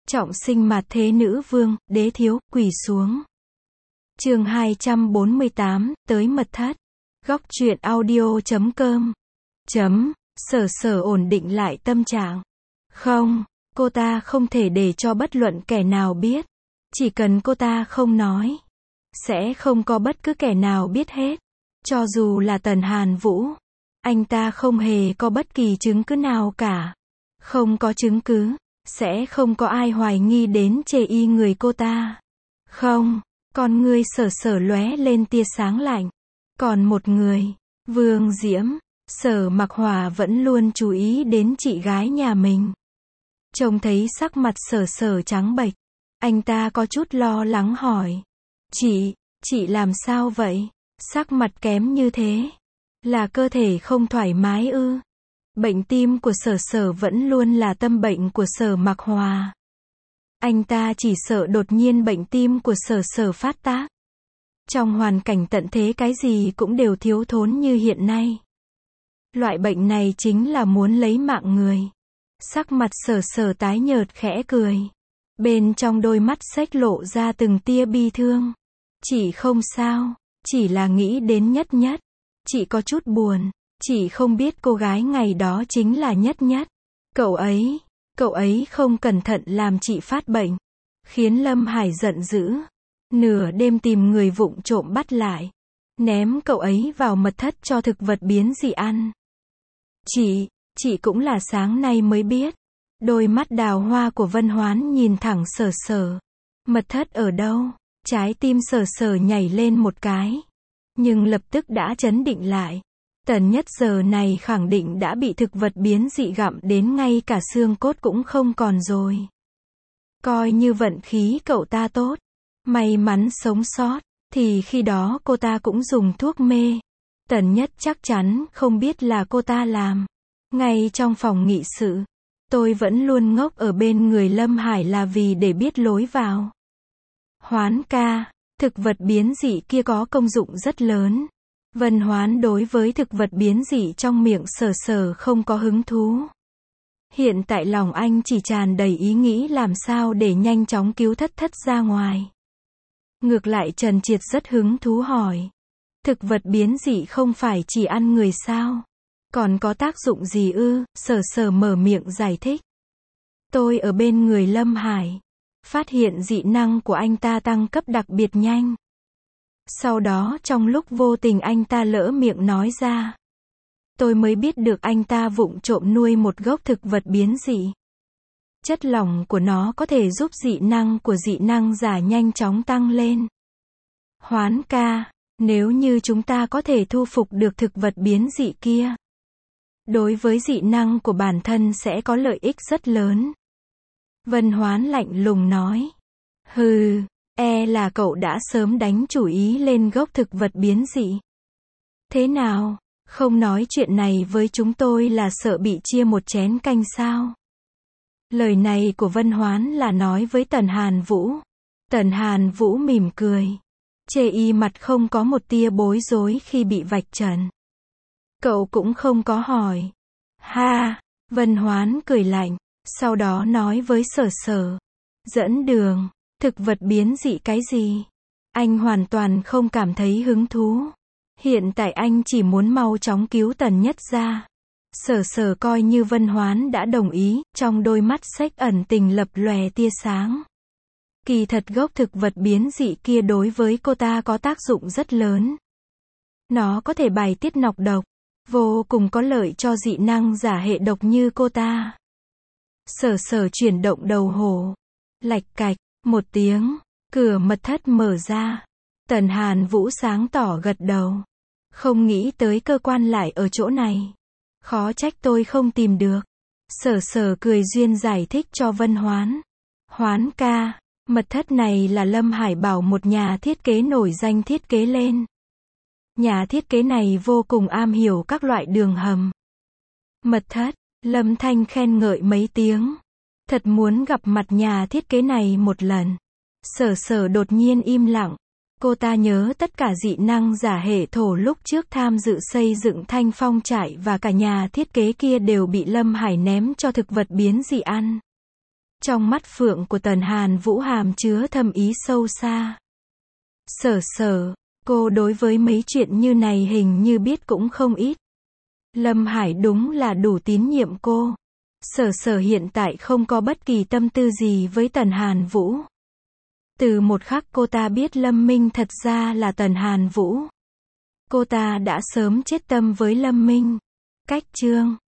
Trọng sinh mạt thế nữ vương, đế thiếu, quỳ xuống. Chương 248, tới mật thất. Góc truyện audio.com. Sở Sở ổn định lại tâm trạng. Không, cô ta không thể để cho bất luận kẻ nào biết. Chỉ cần cô ta không nói, sẽ không có bất cứ kẻ nào biết hết. Cho dù là Tần Hàn Vũ, anh ta không hề có bất kỳ chứng cứ nào cả. Không có chứng cứ, sẽ không có ai hoài nghi đến chê y người cô ta. Không, con ngươi Sở Sở lóe lên tia sáng lạnh. Còn một người, Vương Diễm, Sở Mặc Hòa vẫn luôn chú ý đến chị gái nhà mình. Trông thấy sắc mặt Sở Sở trắng bệch, anh ta có chút lo lắng hỏi. Chị làm sao vậy? Sắc mặt kém như thế. Là cơ thể không thoải mái ư? Bệnh tim của Sở Sở vẫn luôn là tâm bệnh của Sở Mặc Hòa. Anh ta chỉ sợ đột nhiên bệnh tim của Sở Sở phát tác. Trong hoàn cảnh tận thế cái gì cũng đều thiếu thốn như hiện nay. Loại bệnh này chính là muốn lấy mạng người. Sắc mặt Sở Sở tái nhợt khẽ cười. Bên trong đôi mắt xếch lộ ra từng tia bi thương. Chị không sao, chỉ là nghĩ đến Nhất Nhất. Chị có chút buồn, chị không biết cô gái ngày đó chính là Nhất Nhất. Cậu ấy không cẩn thận làm chị phát bệnh. Khiến Lâm Hải giận dữ. Nửa đêm tìm người vụng trộm bắt lại. Ném cậu ấy vào mật thất cho thực vật biến dị ăn. Chị cũng là sáng nay mới biết. Đôi mắt đào hoa của Vân Hoán nhìn thẳng Sở Sở. Mật thất ở đâu? Trái tim Sở Sở nhảy lên một cái. Nhưng lập tức đã trấn định lại. Tần Nhất giờ này khẳng định đã bị thực vật biến dị gặm đến ngay cả xương cốt cũng không còn rồi. Coi như vận khí cậu ta tốt, may mắn sống sót, thì khi đó cô ta cũng dùng thuốc mê. Tần Nhất chắc chắn không biết là cô ta làm. Ngay trong phòng nghị sự, tôi vẫn luôn ngốc ở bên người Lâm Hải là vì để biết lối vào. Hoán ca, thực vật biến dị kia có công dụng rất lớn. Vân Hoán đối với thực vật biến dị trong miệng Sở Sở không có hứng thú. Hiện tại lòng anh chỉ tràn đầy ý nghĩ làm sao để nhanh chóng cứu Thất Thất ra ngoài. Ngược lại Trần Triệt rất hứng thú hỏi. Thực vật biến dị không phải chỉ ăn người sao? Còn có tác dụng gì ư? Sở Sở mở miệng giải thích. Tôi ở bên người Lâm Hải. Phát hiện dị năng của anh ta tăng cấp đặc biệt nhanh. Sau đó trong lúc vô tình anh ta lỡ miệng nói ra. Tôi mới biết được anh ta vụng trộm nuôi một gốc thực vật biến dị. Chất lỏng của nó có thể giúp dị năng của dị năng giả nhanh chóng tăng lên. Hoán ca, nếu như chúng ta có thể thu phục được thực vật biến dị kia, đối với dị năng của bản thân sẽ có lợi ích rất lớn. Vân Hoán lạnh lùng nói. Hừ, là cậu đã sớm đánh chủ ý lên gốc thực vật biến dị. Thế nào, không nói chuyện này với chúng tôi là sợ bị chia một chén canh sao? Lời này của Vân Hoán là nói với Tần Hàn Vũ. Tần Hàn Vũ mỉm cười. Chê y mặt không có một tia bối rối khi bị vạch trần. Cậu cũng không có hỏi. Ha, Vân Hoán cười lạnh. Sau đó nói với Sở Sở. Dẫn đường, thực vật biến dị cái gì? Anh hoàn toàn không cảm thấy hứng thú. Hiện tại anh chỉ muốn mau chóng cứu Tần Nhất ra. Sở Sở coi như Vân Hoán đã đồng ý, trong đôi mắt xếch ẩn tình lập lòe tia sáng. Kỳ thật gốc thực vật biến dị kia đối với cô ta có tác dụng rất lớn. Nó có thể bài tiết nọc độc, vô cùng có lợi cho dị năng giả hệ độc như cô ta. Sở Sở chuyển động đầu hổ. Lạch cạch, một tiếng, cửa mật thất mở ra. Tần Hàn Vũ sáng tỏ gật đầu. Không nghĩ tới cơ quan lại ở chỗ này. Khó trách tôi không tìm được. Sở Sở cười duyên giải thích cho Vân Hoán. Hoán ca, mật thất này là Lâm Hải bảo một nhà thiết kế nổi danh thiết kế lên. Nhà thiết kế này vô cùng am hiểu các loại đường hầm. Mật thất, Lâm Thanh khen ngợi mấy tiếng. Thật muốn gặp mặt nhà thiết kế này một lần. Sở Sở đột nhiên im lặng. Cô ta nhớ tất cả dị năng giả hệ thổ lúc trước tham dự xây dựng Thanh Phong trại và cả nhà thiết kế kia đều bị Lâm Hải ném cho thực vật biến dị ăn. Trong mắt phượng của Tần Hàn Vũ hàm chứa thâm ý sâu xa. Sở sở, cô đối với mấy chuyện như này hình như biết cũng không ít. Lâm Hải đúng là đủ tín nhiệm cô. Sở sở hiện tại không có bất kỳ tâm tư gì với Tần Hàn Vũ. Từ một khắc cô ta biết Lâm Minh thật ra là Tần Hàn Vũ, cô ta đã sớm chết tâm với Lâm Minh. Cách chương